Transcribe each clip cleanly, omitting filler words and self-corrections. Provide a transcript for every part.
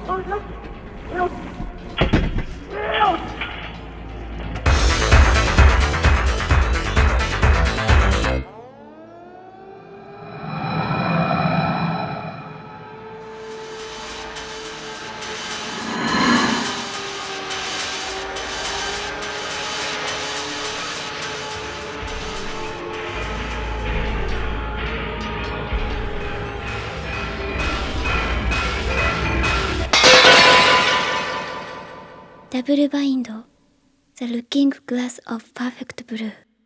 ダブルバインド The Looking Glass of Perfect Blue。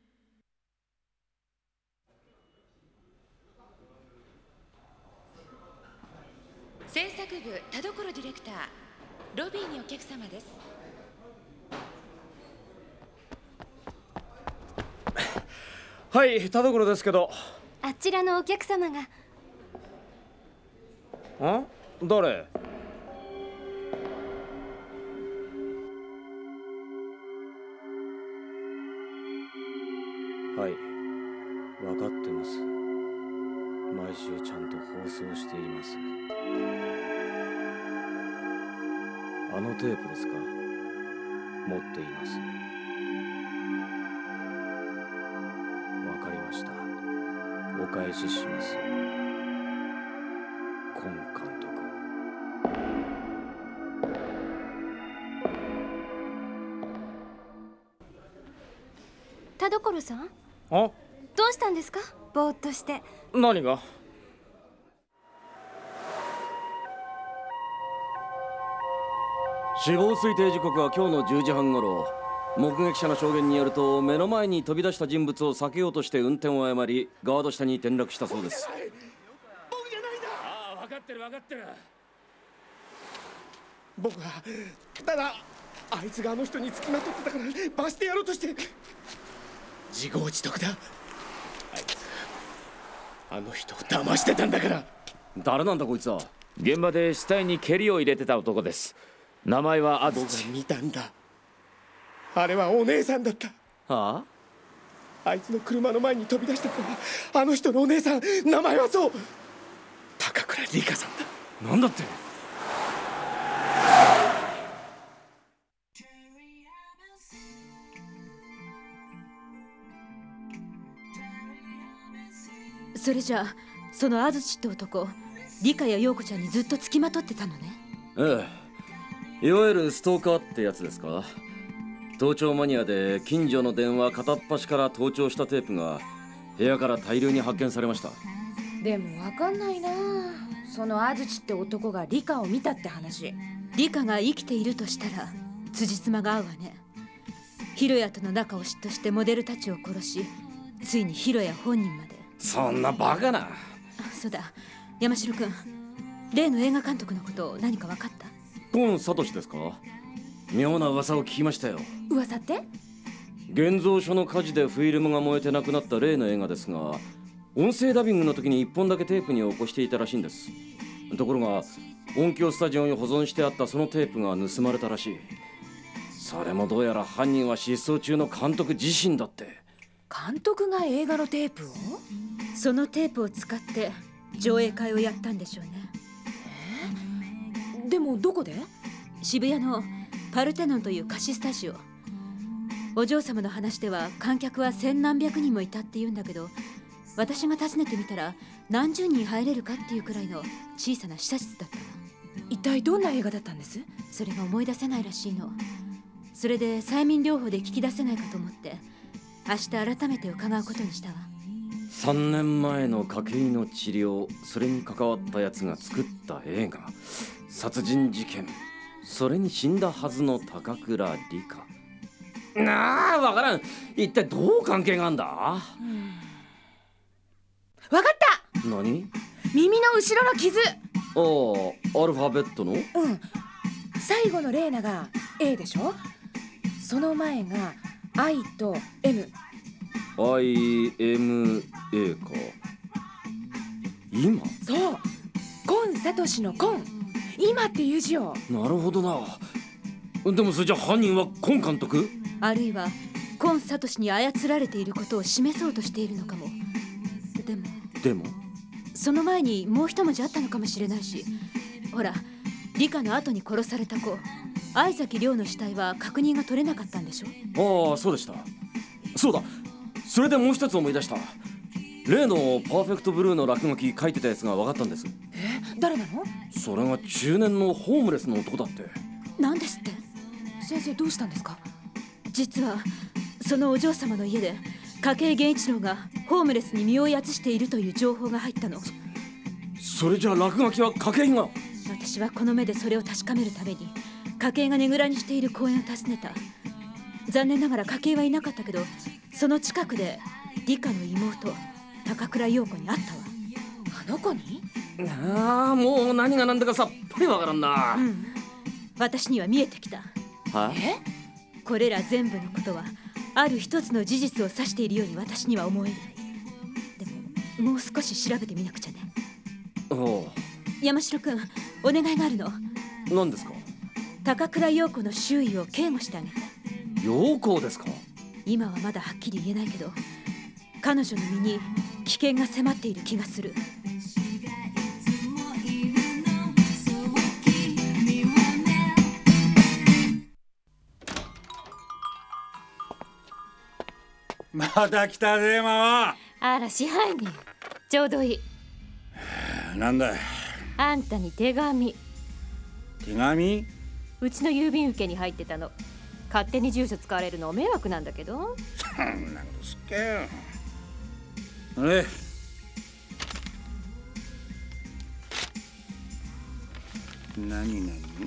制作部田所ディレクター、ロビーにお客様です。 はい、田所ですけど。 あちらのお客様が。 ん？誰？はい、分かってます。毎週ちゃんと放送しています。あのテープですか？持っています。わかりました。お返しします。今監督。 田所さん？ あ？ どうしたんですか？ぼーっとして。 何が？死亡推定時刻は今日の10時半頃。目撃者の証言によると、目の前に飛び出した人物を避けようとして運転を誤り、ガード下に転落したそうです。 僕じゃないんだ。 ああ、分かってる分かってる。 僕はただあいつがあの人に付きまとってたから罰してやろうとして。自業自得だ。あいつあの人を騙してたんだから。 誰なんだこいつは？ 現場で死体に蹴りを入れてた男です。名前は安土。 僕が見たんだ。あれはお姉さんだった。 はあ？ あいつの車の前に飛び出したのはあの人のお姉さん。名前はそう、高倉理香さんだ。 なんだって？ それじゃあその安土って男、理香や陽子ちゃんにずっと付きまとってたのね。 ええ、いわゆるストーカーってやつですか？盗聴マニアで近所の電話片っ端から盗聴したテープが部屋から大量に発見されました。 でも分かんないな。その安土って男が理香を見たって話。 理香が生きているとしたら辻褄が合うわね。ヒロヤとの仲を嫉妬してモデルたちを殺し、ついにヒロヤ本人まで。 そんなバカな。 そうだ、山城君、例の映画監督のこと何か分かった？ 今聡ですか？妙な噂を聞きましたよ。 噂って？ 現像所の火事でフィルムが燃えてなくなった例の映画ですが、音声ダビングの時に1本だけテープに起こしていたらしいんです。ところが音響スタジオに保存してあったそのテープが盗まれたらしい。それもどうやら犯人は失踪中の監督自身だって。 監督が映画のテープを？ そのテープを使って上映会をやったんでしょうね。 でもどこで？ 渋谷のパルテノンという貸しスタジオ。お嬢様の話では観客は千何百人もいたって言うんだけど、私が訪ねてみたら何十人入れるかっていうくらいの小さな試写室だったわ。 一体どんな映画だったんです？ それが思い出せないらしいの。それで催眠療法で聞き出せないかと思って明日改めて伺うことにしたわ。 3年前の家計の治療、それに関わったやつが作った映画、殺人事件、それに死んだはずの高倉理香。なあ、わからん。一体どう関係があんだ？ わかった。 何？ 耳の後ろの傷。 ああ、アルファベットの？ 最後のレーナが A でしょ。その前が I と M。IMA か。今？ そう、今聡の今、今っていう字を。 なるほどな。でもそれじゃ犯人は今監督？ あるいは今聡に操られていることを示そうとしているのかも。でもでもその前にもう一文字あったのかもしれないし、ほら理科の後に殺された子相崎亮の死体は確認が取れなかったんでしょ。 ああ、そうでした。そうだ、それでもう一つ思い出した。例のパーフェクトブルーの落書き書いてたやつが分かったんです。 誰なの？ それが中年のホームレスの男だって。 なんですって？ 先生どうしたんですか？ 実はそのお嬢様の家で筧源一郎がホームレスに身をやつしているという情報が入ったの。 それじゃ落書きは筧が。 私はこの目でそれを確かめるために筧がねぐらにしている公園を訪ねた。残念ながら筧はいなかったけど、その近くで理香の妹高倉陽子に会ったわ。 あの子に？ ああ、もう何が何だかさっぱりわからんな。 私には見えてきた。 は？ これら全部のことはある一つの事実を指しているように私には思えない。でももう少し調べてみなくちゃね。 おう。 山城君、お願いがあるの。 何ですか？ 高倉陽子の周囲を警護してあげて。 陽子ですか？ 今はまだはっきり言えないけど、彼女の身に危険が迫っている気がする。 また来たぜ、ママ。 あら、支配人、ちょうどいい。 なんだい？ あんたに手紙。 手紙？ うちの郵便受けに入ってたの。勝手に住所使われるの迷惑なんだけど。 そんなことすっかよ。あれ？何？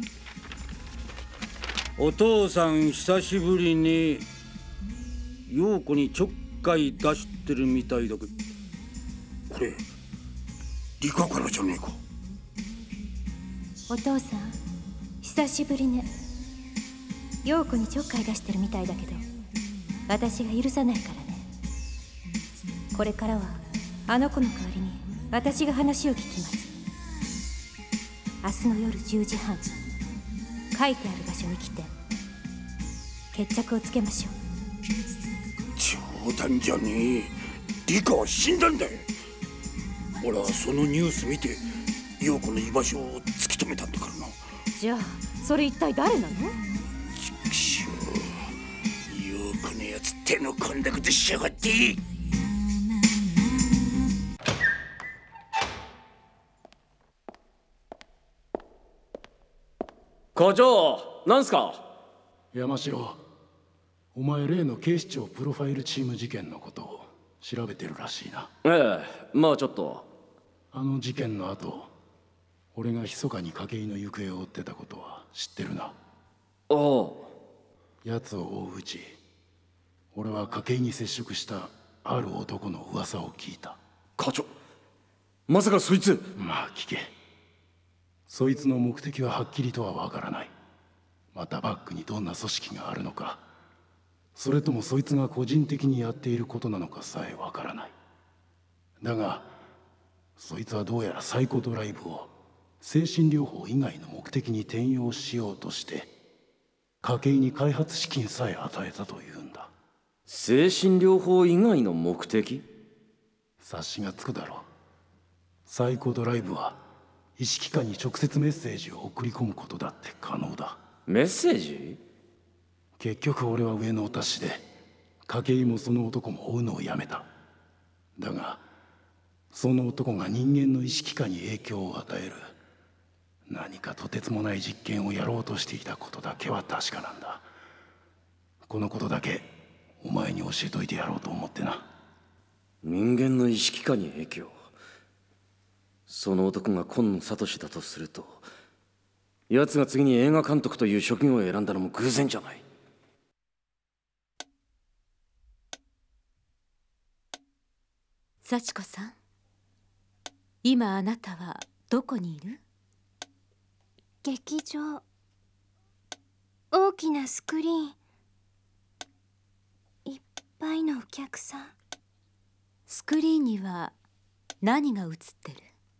お父さん久しぶりに陽子にちょっかい出してるみたいだけど、これ理香からじゃねえか。 お父さん久しぶりね。陽子にちょっかい出してるみたいだけど、私が許さないからね。これからはあの子の代わりに私が話を聞きます。明日の夜10時半、書いてある場所に来て決着をつけましょう。冗談じゃねえ。理香は死んだんだよ。俺はそのニュース見て陽子の居場所を突き止めたんだからな。 じゃあそれ一体誰なの？ くしょう、陽子のやつ手の込んだことしやがって。 課長、なんすか？ 山城、お前例の警視庁プロファイルチーム事件のことを調べてるらしいな。 ええ、まあちょっと。 あの事件の後、俺が密かに筧の行方を追ってたことは知ってるな。 ああ。 奴を追ううち、俺は筧に接触したある男の噂を聞いた。 課長、まさかそいつ。 まあ聞け。そいつの目的ははっきりとはわからない。またバックにどんな組織があるのか、それともそいつが個人的にやっていることなのかさえわからない。だがそいつはどうやらサイコドライブを精神療法以外の目的に転用しようとして筧に開発資金さえ与えたというんだ。 精神療法以外の目的？ 察しがつくだろう。サイコドライブは意識下に直接メッセージを送り込むことだって可能だ。 メッセージ？ 結局俺は上のお達しで筧もその男も追うのをやめた。だがその男が人間の意識下に影響を与える何かとてつもない実験をやろうとしていたことだけは確かなんだ。このことだけお前に教えといてやろうと思ってな。 人間の意識下に影響。その男が今野聡だとすると、奴が次に映画監督という職業を選んだのも偶然じゃない。 幸子さん、今あなたはどこにいる？ 劇場。大きなスクリーン、いっぱいのお客さん。 スクリーンには何が映ってる？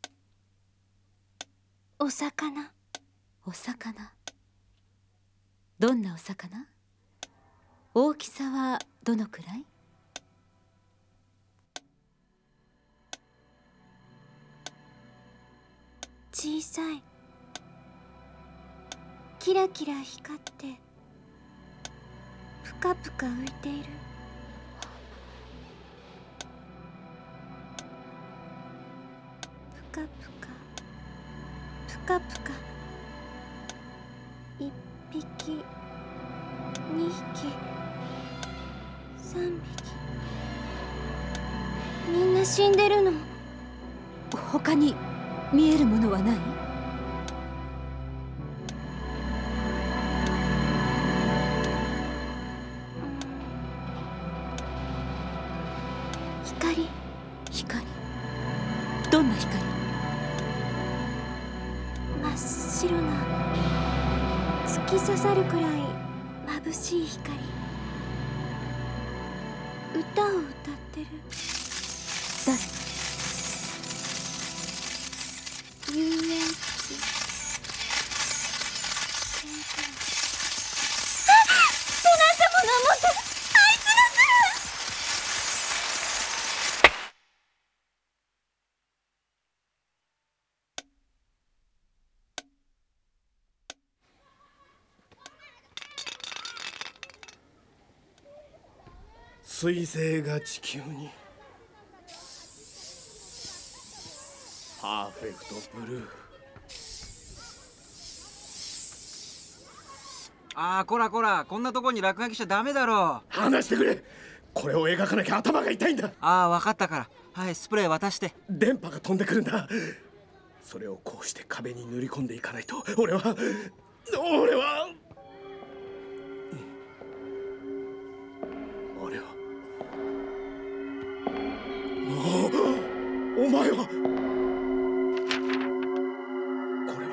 お魚。 お魚。どんなお魚？大きさはどのくらい？ 小さい。 キラキラ光ってプカプカ浮いている。プカプカプカプカ。1匹2匹3匹、みんな死んでるの。 他に見えるものはない？ 光。 光？どんな光？ 真っ白な突き刺さるくらい眩しい光。歌を歌ってる。 誰？ 遊園地。あっ！ってなんかもの持って、あいつが来る！ 彗星が地球に。パーフェクトブルー。 ああ、こらこら、こんなとこに落書きしちゃダメだろ。 話してくれ。これを描かなきゃ頭が痛いんだ。 ああ、分かったから。はい、スプレー渡して。 電波が飛んでくるんだ。それをこうして壁に塗り込んでいかないと。俺はお前はこれは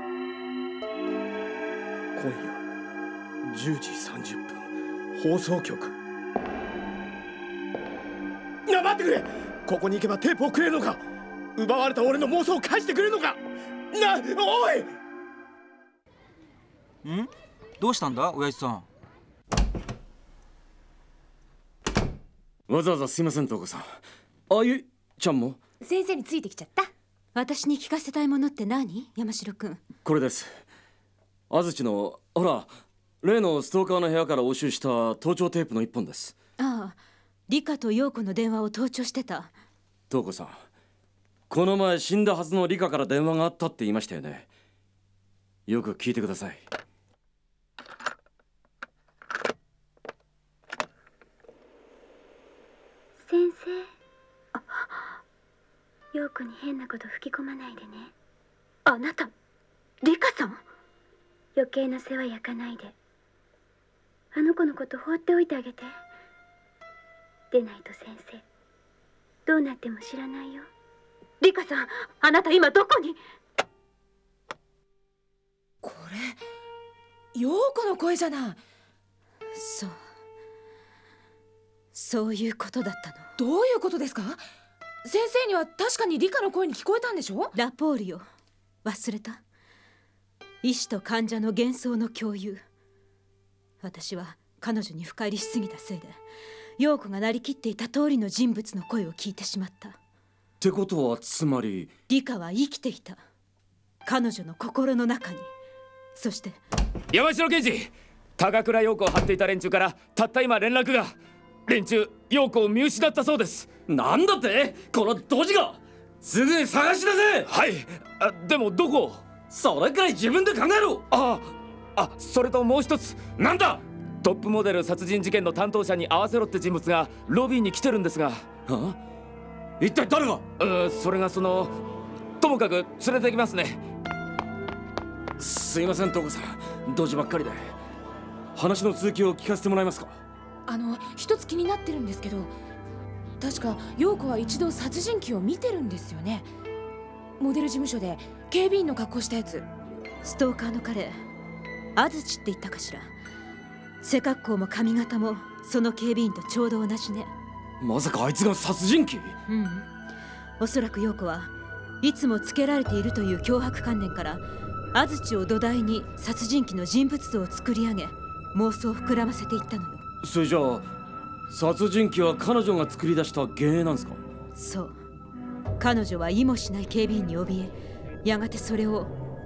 今夜10時30分放送局。待ってくれ。ここに行けばテープをくれるのか。奪われた俺の妄想を返してくれるのか。おい。 ん？どうしたんだ親父さん。 わざわざすいません、東子さん。あゆちゃんも先生についてきちゃった。 私に聞かせたいものって何？山城くん。 これです。安土のほら例のストーカーの部屋から押収した盗聴テープの一本です。 ああ、理香と陽子の電話を盗聴してた。 東子さん、この前死んだはずの理香から電話があったって言いましたよね。よく聞いてください。 先生、陽子に変なこと吹き込まないでね。 あなた、理香さん？ 余計な世話焼かないで。あの子のこと放っておいてあげて。でないと先生、どうなっても知らないよ。 理香さん、あなた今どこに？ これ陽子の声じゃない。 そういうことだったの。 どういうことですか？先生には確かに理香の声に聞こえたんでしょ？ ラポールよ、忘れた？医師と患者の幻想の共有。私は彼女に深入りしすぎたせいで、陽子がなりきっていた通りの人物の声を聞いてしまった。 ってことはつまり理香は生きていた。彼女の心の中に。そして山城刑事、高倉陽子を張っていた連中からたった今連絡が。連中、陽子を見失ったそうです。 なんだって？このドジが！すぐに探し出せ！ はい。でもどこ？ それくらい自分で考えろ！ それともう一つ。 なんだ？ トップモデル殺人事件の担当者に合わせろって人物がロビーに来てるんですが。 一体誰が？ それがともかく連れてきますね。 すいません、東子さん、ドジばっかりで。話の続きを聞かせてもらえますか？ 一つ気になってるんですけど、確か陽子は一度殺人鬼を見てるんですよね。モデル事務所で警備員の格好したやつ。 ストーカーの彼、安土って言ったかしら。背格好も髪型もその警備員とちょうど同じね。 まさかあいつが殺人鬼？ おそらく陽子はいつもつけられているという脅迫観念から、安土を土台に殺人鬼の人物像を作り上げ、妄想を膨らませていったのよ。 それじゃあ殺人鬼は彼女が作り出した幻影なんですか？ そう。彼女は意もしない警備員に怯え、やがてそれを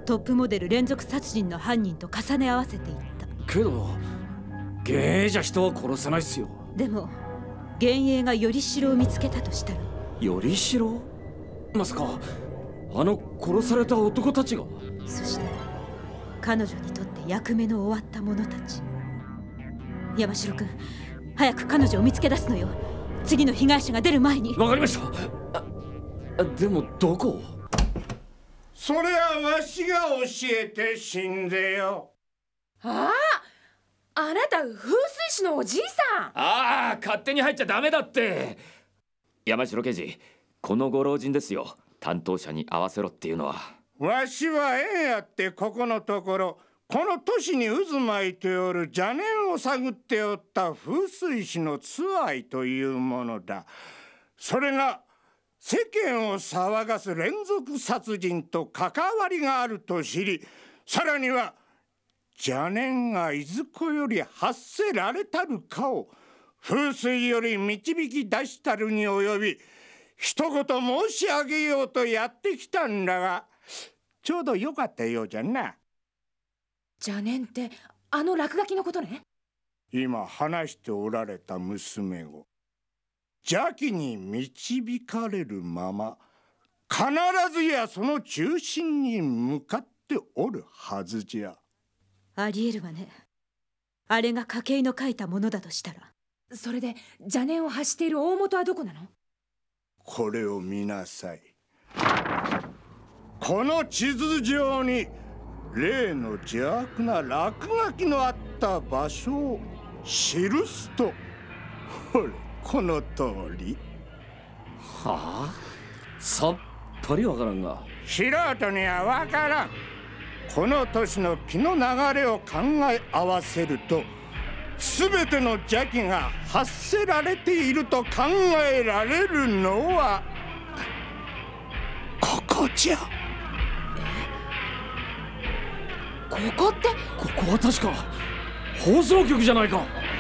トップモデル連続殺人の犯人と重ね合わせていった。 けど芸じゃ人は殺せないっすよ。 でも幻影がよりしろを見つけたとしたら。 よりしろ？まさかあの殺された男たちが。 そして彼女にとって役目の終わった者たち。山城君、早く彼女を見つけ出すのよ。次の被害者が出る前に。 わかりました。でもどこ？ それはわしが教えて死んでよ。 あなた風水師のおじいさん。 勝手に入っちゃダメだって。山城刑事、このご老人ですよ、担当者に合わせろっていうのは。 わしは縁あってここのところ、この都市に渦巻いておる邪念を探っておった風水師のツアイというものだ。それが世間を騒がす連続殺人と関わりがあると知り、さらには邪念がいずこより発せられたるかを風水より導き出したるに及び、一言申し上げようとやってきたんだが、ちょうどよかったようじゃな。 邪念ってあの落書きのことね。 今話しておられた娘を邪気に導かれるまま、必ずやその中心に向かっておるはずじゃ。 ありえるわね。あれが筧の書いたものだとしたら。 それで邪念を発している大元はどこなの？ これを見なさい。この地図上に例の邪悪な落書きのあった場所を記すと、ほれこの通り。 はあ？さっぱりわからんが。 素人にはわからん。この年の気の流れを考え合わせると、すべての邪気が発せられていると考えられるのはここじゃ。 ここって？ ここは確か放送局じゃないか。